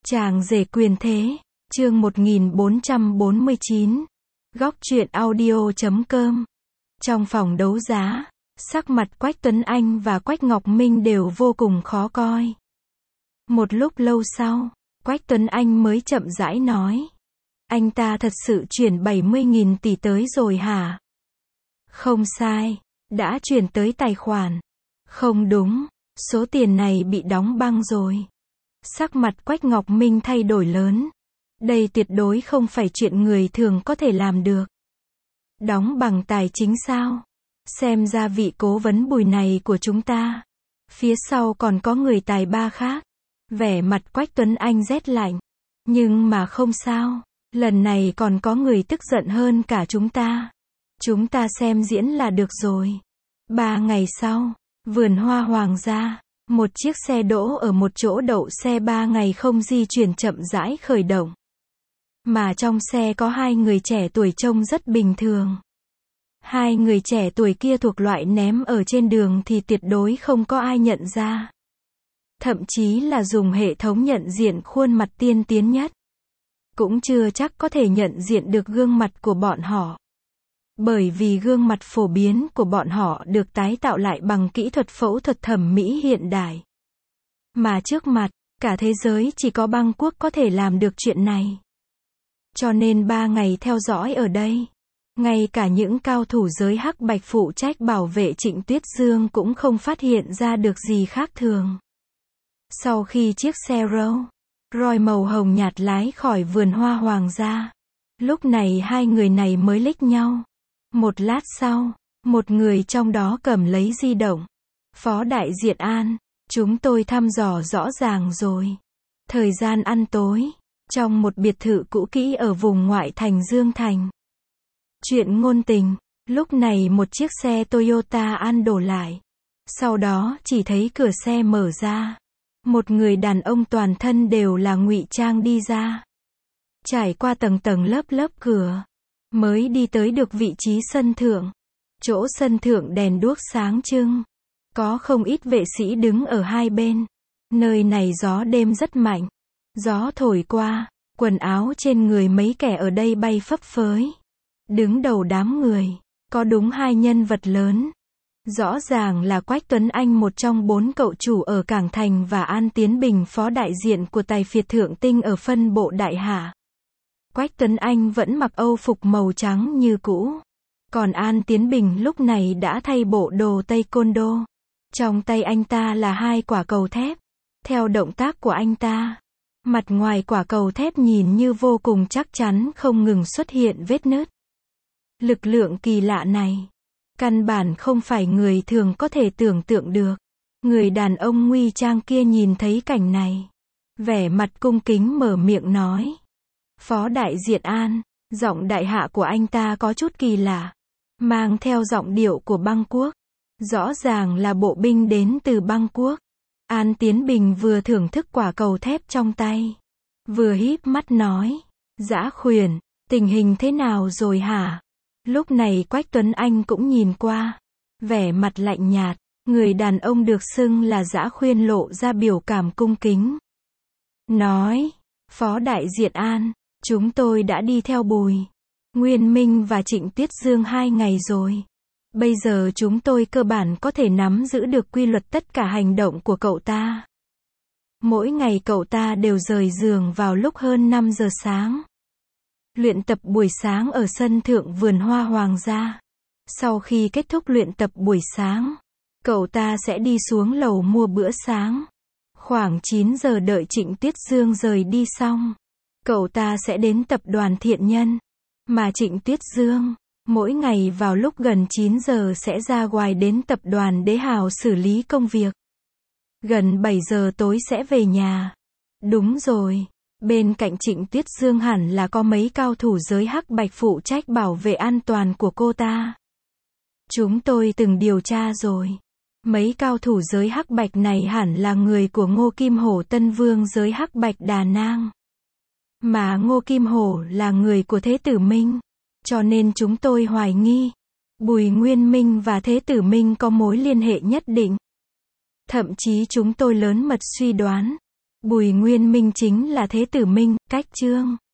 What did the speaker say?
Chàng rể quyền thế, chương 1449, góc truyện audio.com. Trong phòng đấu giá, sắc mặt Quách Tuấn Anh và Quách Ngọc Minh đều vô cùng khó coi. Một lúc lâu sau, Quách Tuấn Anh mới chậm rãi nói. Anh ta thật sự chuyển 70.000 tỷ tới rồi hả? Không sai, đã chuyển tới tài khoản. Không đúng, số tiền này bị đóng băng rồi. Sắc mặt Quách Ngọc Minh thay đổi lớn. Đây tuyệt đối không phải chuyện người thường có thể làm được. Đóng bằng tài chính sao? Xem ra vị cố vấn Bùi này của chúng ta, phía sau còn có người tài ba khác. Vẻ mặt Quách Tuấn Anh rét lạnh. Nhưng mà không sao, lần này còn có người tức giận hơn cả chúng ta. Chúng ta xem diễn là được rồi. 3 ngày sau, vườn hoa hoàng gia, một chiếc xe đỗ ở một chỗ đậu xe 3 ngày không di chuyển chậm rãi khởi động. Mà trong xe có 2 người trẻ tuổi trông rất bình thường. 2 người trẻ tuổi kia thuộc loại ném ở trên đường thì tuyệt đối không có ai nhận ra. Thậm chí là dùng hệ thống nhận diện khuôn mặt tiên tiến nhất, cũng chưa chắc có thể nhận diện được gương mặt của bọn họ. Bởi vì gương mặt phổ biến của bọn họ được tái tạo lại bằng kỹ thuật phẫu thuật thẩm mỹ hiện đại. Mà trước mặt, cả thế giới chỉ có Băng Quốc có thể làm được chuyện này. Cho nên 3 ngày theo dõi ở đây, ngay cả những cao thủ giới hắc bạch phụ trách bảo vệ Trịnh Tuyết Dương cũng không phát hiện ra được gì khác thường. Sau khi chiếc xe Rolls-Royce màu hồng nhạt lái khỏi vườn hoa hoàng gia, lúc này 2 người này mới liếc nhau. Một lát sau, một người trong đó cầm lấy di động. Phó đại diện An, chúng tôi thăm dò rõ ràng rồi. Thời gian ăn tối, trong một biệt thự cũ kỹ ở vùng ngoại thành Dương Thành. Chuyện ngôn tình, lúc này một chiếc xe Toyota An đổ lại. Sau đó chỉ thấy cửa xe mở ra. Một người đàn ông toàn thân đều là ngụy trang đi ra. Trải qua tầng tầng lớp lớp cửa, mới đi tới được vị trí sân thượng. Chỗ sân thượng đèn đuốc sáng trưng. Có không ít vệ sĩ đứng ở hai bên. Nơi này gió đêm rất mạnh. Gió thổi qua, quần áo trên người mấy kẻ ở đây bay phấp phới. Đứng đầu đám người, có đúng 2 nhân vật lớn. Rõ ràng là Quách Tuấn Anh, một trong 4 cậu chủ ở Cảng Thành, và An Tiến Bình, phó đại diện của Tài phiệt Thượng Tinh ở phân bộ Đại Hạ. Quách Tuấn Anh vẫn mặc Âu phục màu trắng như cũ. Còn An Tiến Bình lúc này đã thay bộ đồ taekwondo. Trong tay anh ta là 2 quả cầu thép. Theo động tác của anh ta, mặt ngoài quả cầu thép nhìn như vô cùng chắc chắn, không ngừng xuất hiện vết nứt. Lực lượng kỳ lạ này, căn bản không phải người thường có thể tưởng tượng được. Người đàn ông nguy trang kia nhìn thấy cảnh này, vẻ mặt cung kính mở miệng nói. Phó đại diện An, giọng đại hạ của anh ta có chút kỳ lạ, mang theo giọng điệu của Băng Quốc. Rõ ràng là bộ binh đến từ Băng Quốc. An Tiến Bình vừa thưởng thức quả cầu thép trong tay, vừa híp mắt nói. Dã Khuyển, tình hình thế nào rồi hả? Lúc này Quách Tuấn Anh cũng nhìn qua, vẻ mặt lạnh nhạt. Người đàn ông được xưng là Dã Khuyên lộ ra biểu cảm cung kính. Nói, Phó đại diện An, chúng tôi đã đi theo Bùi Nguyên Minh và Trịnh Tuyết Dương 2 ngày rồi. Bây giờ chúng tôi cơ bản có thể nắm giữ được quy luật tất cả hành động của cậu ta. Mỗi ngày cậu ta đều rời giường vào lúc hơn 5 giờ sáng. Luyện tập buổi sáng ở sân thượng vườn hoa hoàng gia. Sau khi kết thúc luyện tập buổi sáng, cậu ta sẽ đi xuống lầu mua bữa sáng. Khoảng 9 giờ đợi Trịnh Tuyết Dương rời đi xong, cậu ta sẽ đến tập đoàn Thiện Nhân. Mà Trịnh Tuyết Dương, mỗi ngày vào lúc gần 9 giờ sẽ ra ngoài đến tập đoàn Đế Hào xử lý công việc. Gần 7 giờ tối sẽ về nhà. Đúng rồi, bên cạnh Trịnh Tuyết Dương hẳn là có mấy cao thủ giới hắc bạch phụ trách bảo vệ an toàn của cô ta. Chúng tôi từng điều tra rồi. Mấy cao thủ giới hắc bạch này hẳn là người của Ngô Kim Hổ, Tân Vương giới hắc bạch Đà Nang. Mà Ngô Kim Hổ là người của Thế Tử Minh. Cho nên chúng tôi hoài nghi, Bùi Nguyên Minh và Thế Tử Minh có mối liên hệ nhất định. Thậm chí chúng tôi lớn mật suy đoán, Bùi Nguyên Minh chính là Thế tử Minh, cách chương.